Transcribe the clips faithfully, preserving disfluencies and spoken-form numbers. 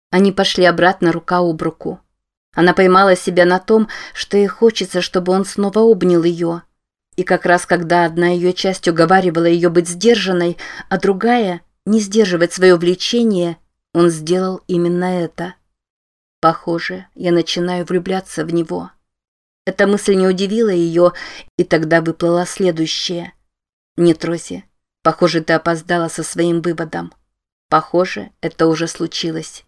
Они пошли обратно рука об руку. Она поймала себя на том, что ей хочется, чтобы он снова обнял ее. И как раз когда одна ее часть уговаривала ее быть сдержанной, а другая – не сдерживать свое влечение, он сделал именно это. Похоже, я начинаю влюбляться в него. Эта мысль не удивила ее, и тогда выплыла следующее. Нет, Рози, похоже, ты опоздала со своим выводом. Похоже, это уже случилось.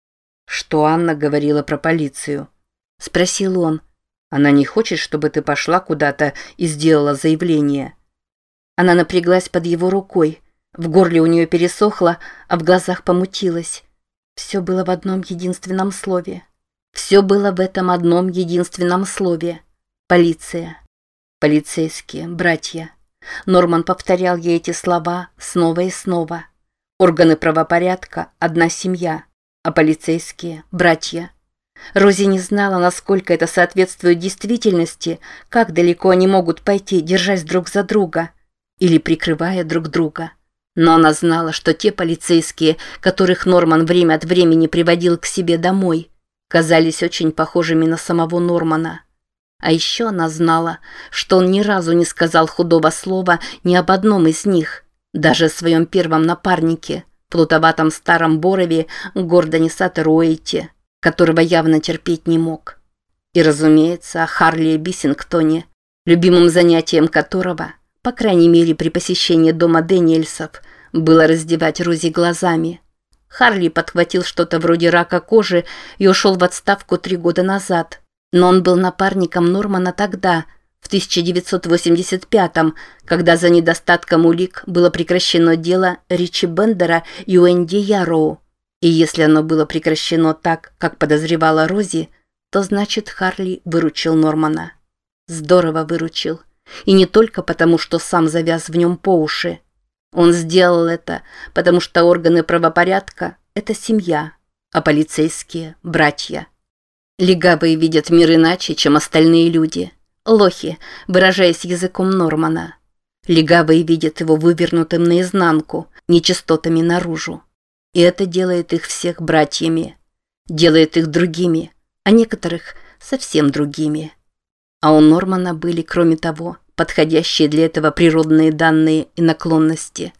«Что Анна говорила про полицию?» – спросил он. «Она не хочет, чтобы ты пошла куда-то и сделала заявление?» Она напряглась под его рукой. В горле у нее пересохло, а в глазах помутилось. Все было в одном единственном слове. Все было в этом одном единственном слове. Полиция. Полицейские, братья. Норман повторял ей эти слова снова и снова. Органы правопорядка – одна семья, а полицейские – братья. Рози не знала, насколько это соответствует действительности, как далеко они могут пойти, держась друг за друга или прикрывая друг друга. Но она знала, что те полицейские, которых Норман время от времени приводил к себе домой, казались очень похожими на самого Нормана. А еще она знала, что он ни разу не сказал худого слова ни об одном из них, даже о своем первом напарнике, плутоватом старом Борове Гордоне Саттеруэйте, которого явно терпеть не мог. И, разумеется, о Харли Биссингтоне, любимым занятием которого, по крайней мере при посещении дома Дэниельсов, было раздевать Рози глазами. Харли подхватил что-то вроде рака кожи и ушел в отставку три года назад. Но он был напарником Нормана тогда, в тысяча девятьсот восемьдесят пятом, когда за недостатком улик было прекращено дело Ричи Бендера и Уэнди Ярроу. И если оно было прекращено так, как подозревала Рози, то значит Харли выручил Нормана. Здорово выручил. И не только потому, что сам завяз в нем по уши. Он сделал это, потому что органы правопорядка – это семья, а полицейские – братья. Легавые видят мир иначе, чем остальные люди. Лохи, выражаясь языком Нормана. Легавые видят его вывернутым наизнанку, нечистотами наружу. И это делает их всех братьями. Делает их другими, а некоторых совсем другими. А у Нормана были, кроме того, подходящие для этого природные данные и наклонности.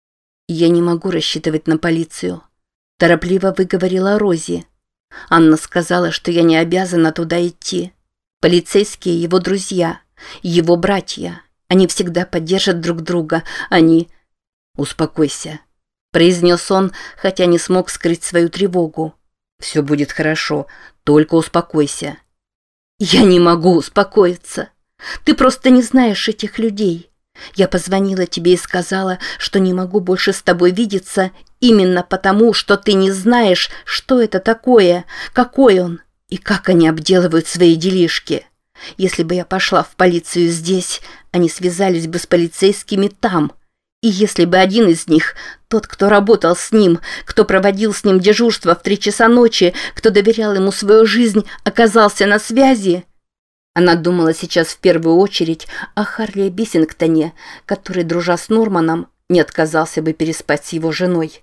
«Я не могу рассчитывать на полицию», – торопливо выговорила Рози. Анна сказала, что я не обязана туда идти. Полицейские его друзья, его братья. Они всегда поддержат друг друга. Они... «Успокойся», – произнес он, хотя не смог скрыть свою тревогу. «Все будет хорошо, только успокойся». «Я не могу успокоиться. Ты просто не знаешь этих людей. Я позвонила тебе и сказала, что не могу больше с тобой видеться именно потому, что ты не знаешь, что это такое, какой он и как они обделывают свои делишки. Если бы я пошла в полицию здесь, они связались бы с полицейскими там. И если бы один из них, тот, кто работал с ним, кто проводил с ним дежурство в три часа ночи, кто доверял ему свою жизнь, оказался на связи...» Она думала сейчас в первую очередь о Харли Биссингтоне, который, дружа с Норманом, не отказался бы переспать с его женой.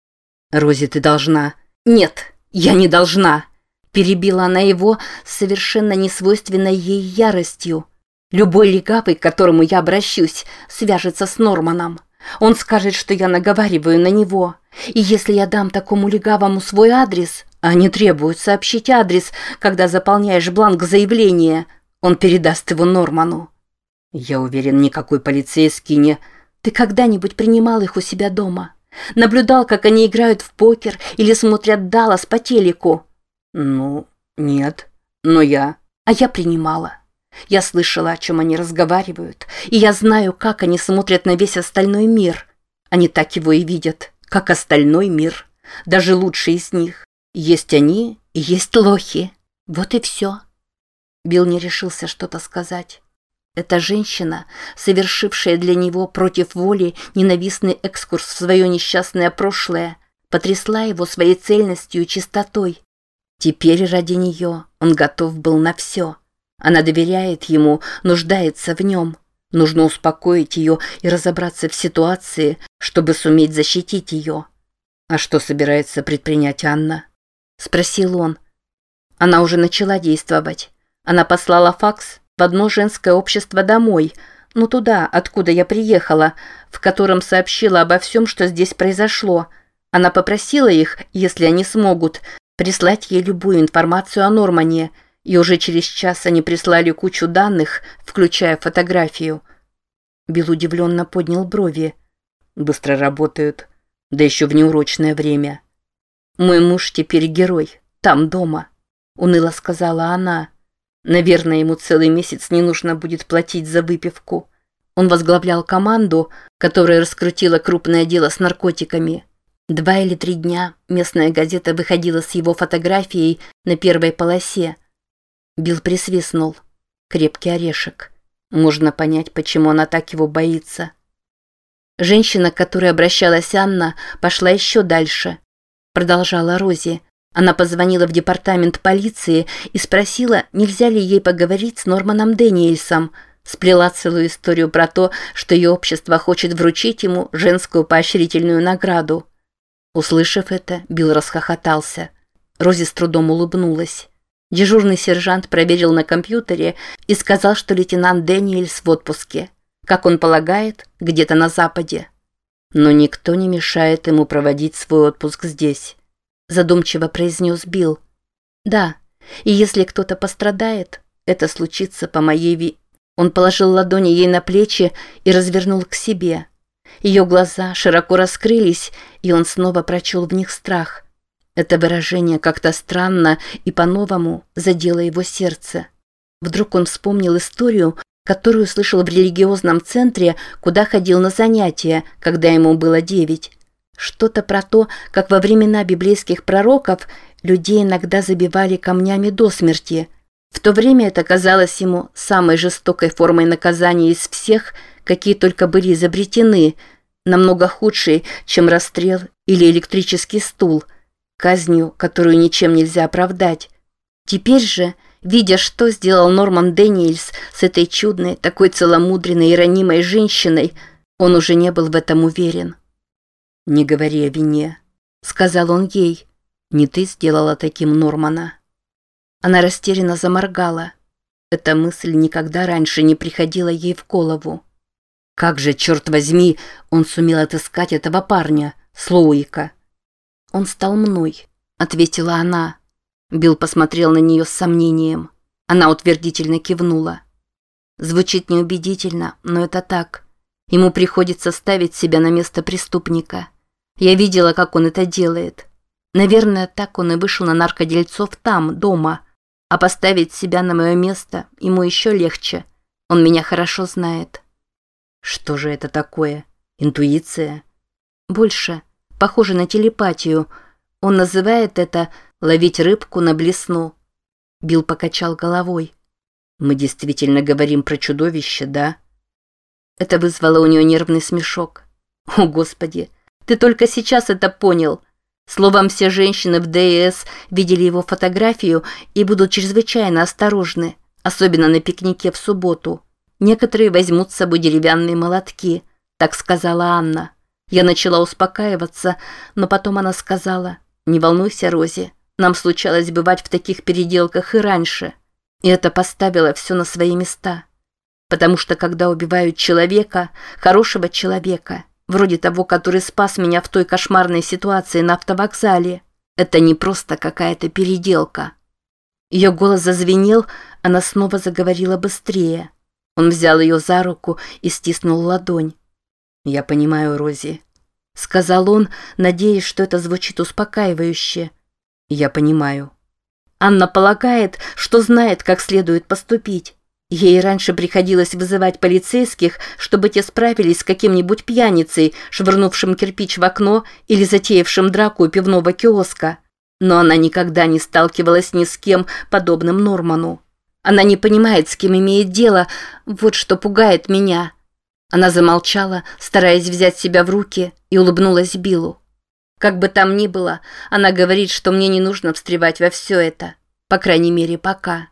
«Рози, ты должна...» «Нет, я не должна!» Перебила она его с совершенно несвойственной ей яростью. «Любой легавый, к которому я обращусь, свяжется с Норманом. Он скажет, что я наговариваю на него. И если я дам такому легавому свой адрес, а они требуют сообщить адрес, когда заполняешь бланк заявления, он передаст его Норману». «Я уверен, никакой полицейский не...» «Ты когда-нибудь принимал их у себя дома? Наблюдал, как они играют в покер или смотрят «Даллас» по телеку?» «Ну, нет, но я...» «А я принимала. Я слышала, о чем они разговаривают, и я знаю, как они смотрят на весь остальной мир. Они так его и видят, как остальной мир, даже лучшие из них. Есть они и есть лохи. Вот и все». Билл не решился что-то сказать. Эта женщина, совершившая для него против воли ненавистный экскурс в свое несчастное прошлое, потрясла его своей цельностью и чистотой. Теперь ради нее он готов был на все. Она доверяет ему, нуждается в нем. Нужно успокоить ее и разобраться в ситуации, чтобы суметь защитить ее. А что собирается предпринять Анна? спросил он. Она уже начала действовать. Она послала факс в одно женское общество домой, ну туда, откуда я приехала, в котором сообщила обо всем, что здесь произошло. Она попросила их, если они смогут, прислать ей любую информацию о Нормане, и уже через час они прислали кучу данных, включая фотографию. Билл удивленно поднял брови. «Быстро работают, да еще в неурочное время». «Мой муж теперь герой, там дома», — уныло сказала она. «Наверное, ему целый месяц не нужно будет платить за выпивку». Он возглавлял команду, которая раскрутила крупное дело с наркотиками. Два или три дня местная газета выходила с его фотографией на первой полосе. Билл присвистнул. Крепкий орешек. Можно понять, почему она так его боится. Женщина, к которой обращалась Анна, пошла еще дальше. Продолжала Рози. Она позвонила в департамент полиции и спросила, нельзя ли ей поговорить с Норманом Дэниельсом. Сплела целую историю про то, что ее общество хочет вручить ему женскую поощрительную награду. Услышав это, Билл расхохотался. Рози с трудом улыбнулась. Дежурный сержант проверил на компьютере и сказал, что лейтенант Дэниельс в отпуске. Как он полагает, где-то на западе. Но никто не мешает ему проводить свой отпуск здесь, задумчиво произнес Билл. Да, и если кто-то пострадает, это случится по моей ви... Он положил ладони ей на плечи и развернул к себе. Ее глаза широко раскрылись, и он снова прочел в них страх. Это выражение как-то странно и по-новому задело его сердце. Вдруг он вспомнил историю, которую слышал в религиозном центре, куда ходил на занятия, когда ему было девять. Что-то про то, как во времена библейских пророков людей иногда забивали камнями до смерти. В то время это казалось ему самой жестокой формой наказания из всех, какие только были изобретены, намного худшей, чем расстрел или электрический стул, казнью, которую ничем нельзя оправдать. Теперь же, видя, что сделал Норман Дэниельс с этой чудной, такой целомудренной и ранимой женщиной, он уже не был в этом уверен. «Не говори о вине», — сказал он ей. «Не ты сделала таким Нормана». Она растерянно заморгала. Эта мысль никогда раньше не приходила ей в голову. Как же, черт возьми, он сумел отыскать этого парня, Слоуика? «Он стал мной», — ответила она. Билл посмотрел на нее с сомнением. Она утвердительно кивнула. Звучит неубедительно, но это так. Ему приходится ставить себя на место преступника. Я видела, как он это делает. Наверное, так он и вышел на наркодельцов там, дома. А поставить себя на мое место ему еще легче. Он меня хорошо знает. Что же это такое? Интуиция? Больше. Похоже на телепатию. Он называет это «ловить рыбку на блесну». Билл покачал головой. «Мы действительно говорим про чудовище, да?» Это вызвало у нее нервный смешок. «О, Господи, ты только сейчас это понял!» Словом, все женщины в ДС видели его фотографию и будут чрезвычайно осторожны, особенно на пикнике в субботу. Некоторые возьмут с собой деревянные молотки, так сказала Анна. Я начала успокаиваться, но потом она сказала: «Не волнуйся, Рози, нам случалось бывать в таких переделках и раньше». И это поставило все на свои места. Потому что когда убивают человека, хорошего человека, вроде того, который спас меня в той кошмарной ситуации на автовокзале, это не просто какая-то переделка. Ее голос зазвенел, она снова заговорила быстрее. Он взял ее за руку и стиснул ладонь. «Я понимаю, Рози», — сказал он, надеясь, что это звучит успокаивающе. «Я понимаю». Анна полагает, что знает, как следует поступить. Ей раньше приходилось вызывать полицейских, чтобы те справились с каким-нибудь пьяницей, швырнувшим кирпич в окно или затеявшим драку у пивного киоска. Но она никогда не сталкивалась ни с кем, подобным Норману. Она не понимает, с кем имеет дело, вот что пугает меня. Она замолчала, стараясь взять себя в руки, и улыбнулась Биллу. Как бы там ни было, она говорит, что мне не нужно встревать во все это, по крайней мере, пока.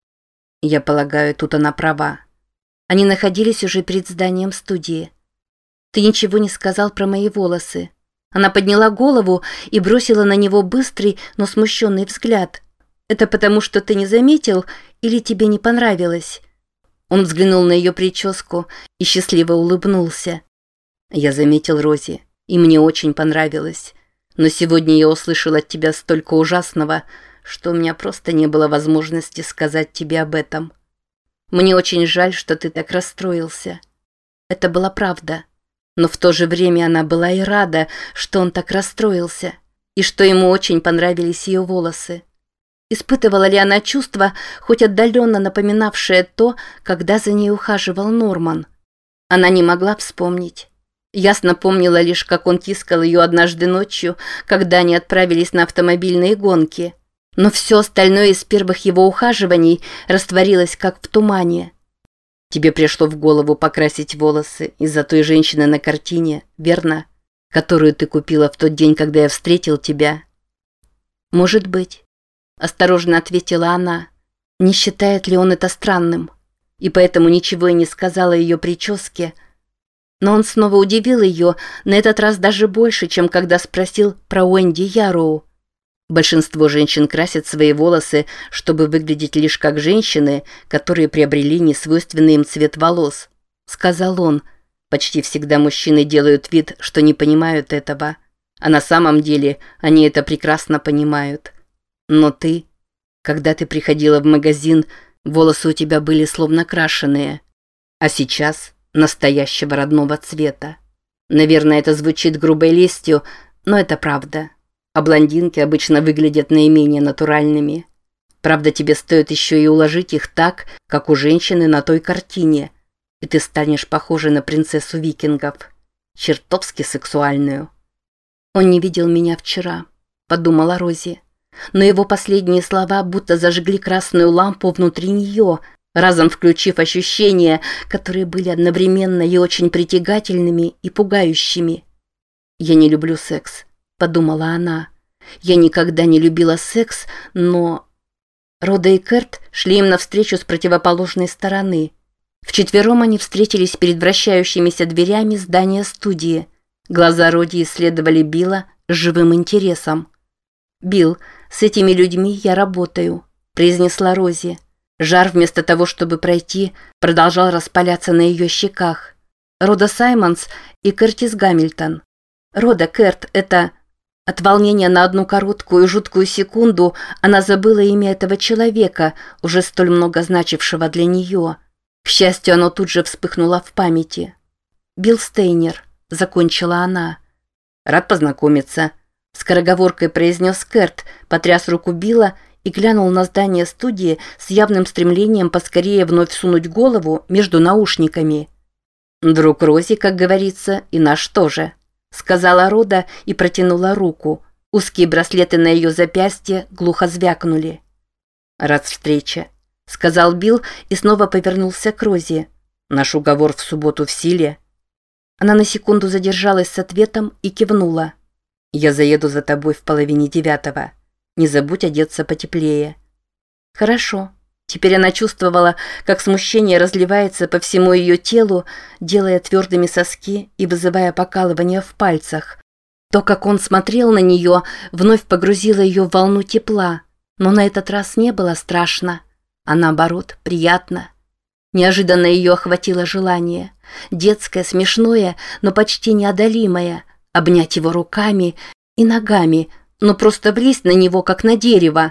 Я полагаю, тут она права. Они находились уже перед зданием студии. «Ты ничего не сказал про мои волосы», Она подняла голову и бросила на него быстрый, но смущенный взгляд. «Это потому, что ты не заметил или тебе не понравилось?» Он взглянул на ее прическу и счастливо улыбнулся. «Я заметил, Рози, и мне очень понравилось. Но сегодня я услышал от тебя столько ужасного, что у меня просто не было возможности сказать тебе об этом. Мне очень жаль, что ты так расстроился». Это была правда. Но в то же время она была и рада, что он так расстроился, и что ему очень понравились ее волосы. Испытывала ли она чувство, хоть отдаленно напоминавшее то, когда за ней ухаживал Норман? Она не могла вспомнить. Ясно помнила лишь, как он тискал ее однажды ночью, когда они отправились на автомобильные гонки. Но все остальное из первых его ухаживаний растворилось, как в тумане. «Тебе пришло в голову покрасить волосы из-за той женщины на картине, верно? Которую ты купила в тот день, когда я встретил тебя?» «Может быть», — осторожно ответила она. Не считает ли он это странным? И поэтому ничего и не сказала о ее прическе. Но он снова удивил ее, на этот раз даже больше, чем когда спросил про Уэнди Яроу. Большинство женщин красят свои волосы, чтобы выглядеть лишь как женщины, которые приобрели несвойственный им цвет волос, сказал он. Почти всегда мужчины делают вид, что не понимают этого, а на самом деле они это прекрасно понимают. Но ты, когда ты приходила в магазин, волосы у тебя были словно крашеные, а сейчас настоящего родного цвета. Наверное, это звучит грубой лестью, но это правда. А блондинки обычно выглядят наименее натуральными. Правда, тебе стоит еще и уложить их так, как у женщины на той картине, и ты станешь похожа на принцессу викингов, чертовски сексуальную. «Он не видел меня вчера», — подумала Рози. Но его последние слова будто зажгли красную лампу внутри нее, разом включив ощущения, которые были одновременно и очень притягательными и пугающими. «Я не люблю секс», — подумала она. «Я никогда не любила секс, но...» Рода и Керт шли им навстречу с противоположной стороны. Вчетвером они встретились перед вращающимися дверями здания студии. Глаза Роди исследовали Билла с живым интересом. «Билл, с этими людьми я работаю», — произнесла Рози. Жар, вместо того, чтобы пройти, продолжал распаляться на ее щеках. «Рода Саймонс и Кертис Гамильтон». «Рода, Керт, это...» От волнения на одну короткую и жуткую секунду она забыла имя этого человека, уже столь много значившего для нее. К счастью, оно тут же вспыхнуло в памяти. «Билл Стейнер», — закончила она. «Рад познакомиться», — скороговоркой произнес Керт, потряс руку Билла и глянул на здание студии с явным стремлением поскорее вновь сунуть голову между наушниками. «Друг Рози, как говорится, и наш тоже», — сказала Рода и протянула руку. Узкие браслеты на ее запястье глухо звякнули. «Рад встрече», — сказал Билл и снова повернулся к Рози. «Наш уговор в субботу в силе?» Она на секунду задержалась с ответом и кивнула. «Я заеду за тобой в половине девятого. Не забудь одеться потеплее». «Хорошо». Теперь она чувствовала, как смущение разливается по всему ее телу, делая твердыми соски и вызывая покалывание в пальцах. То, как он смотрел на нее, вновь погрузило ее в волну тепла, но на этот раз не было страшно, а наоборот, приятно. Неожиданно ее охватило желание, детское, смешное, но почти неодолимое, обнять его руками и ногами, но просто влезть на него, как на дерево.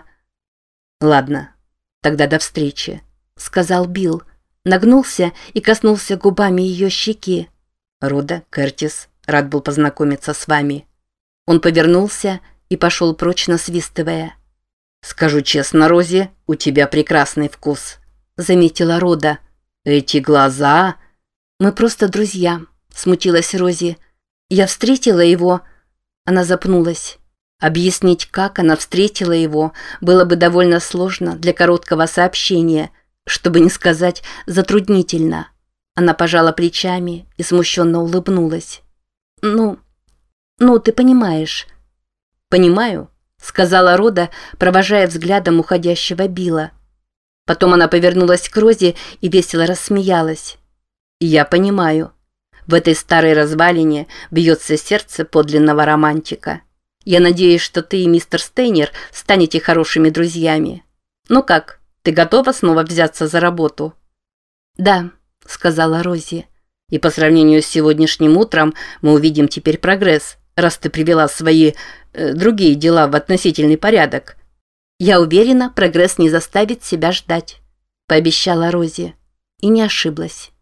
«Ладно. Тогда до встречи», — сказал Билл. Нагнулся и коснулся губами ее щеки. «Рода, Кертис, рад был познакомиться с вами». Он повернулся и пошел прочь, насвистывая. «Скажу честно, Рози, у тебя прекрасный вкус», — заметила Рода. «Эти глаза...» «Мы просто друзья», — смутилась Рози. «Я встретила его...» Она запнулась. Объяснить, как она встретила его, было бы довольно сложно для короткого сообщения, чтобы не сказать затруднительно. Она пожала плечами и смущенно улыбнулась. «Ну, ну, ты понимаешь». «Понимаю», — сказала Рода, провожая взглядом уходящего Билла. Потом она повернулась к Розе и весело рассмеялась. «Я понимаю. В этой старой развалине бьется сердце подлинного романтика. Я надеюсь, что ты и мистер Стейнер станете хорошими друзьями. Ну как, ты готова снова взяться за работу?» «Да», — сказала Рози. «И по сравнению с сегодняшним утром мы увидим теперь прогресс, раз ты привела свои э, другие дела в относительный порядок». «Я уверена, прогресс не заставит себя ждать», — пообещала Рози. И не ошиблась.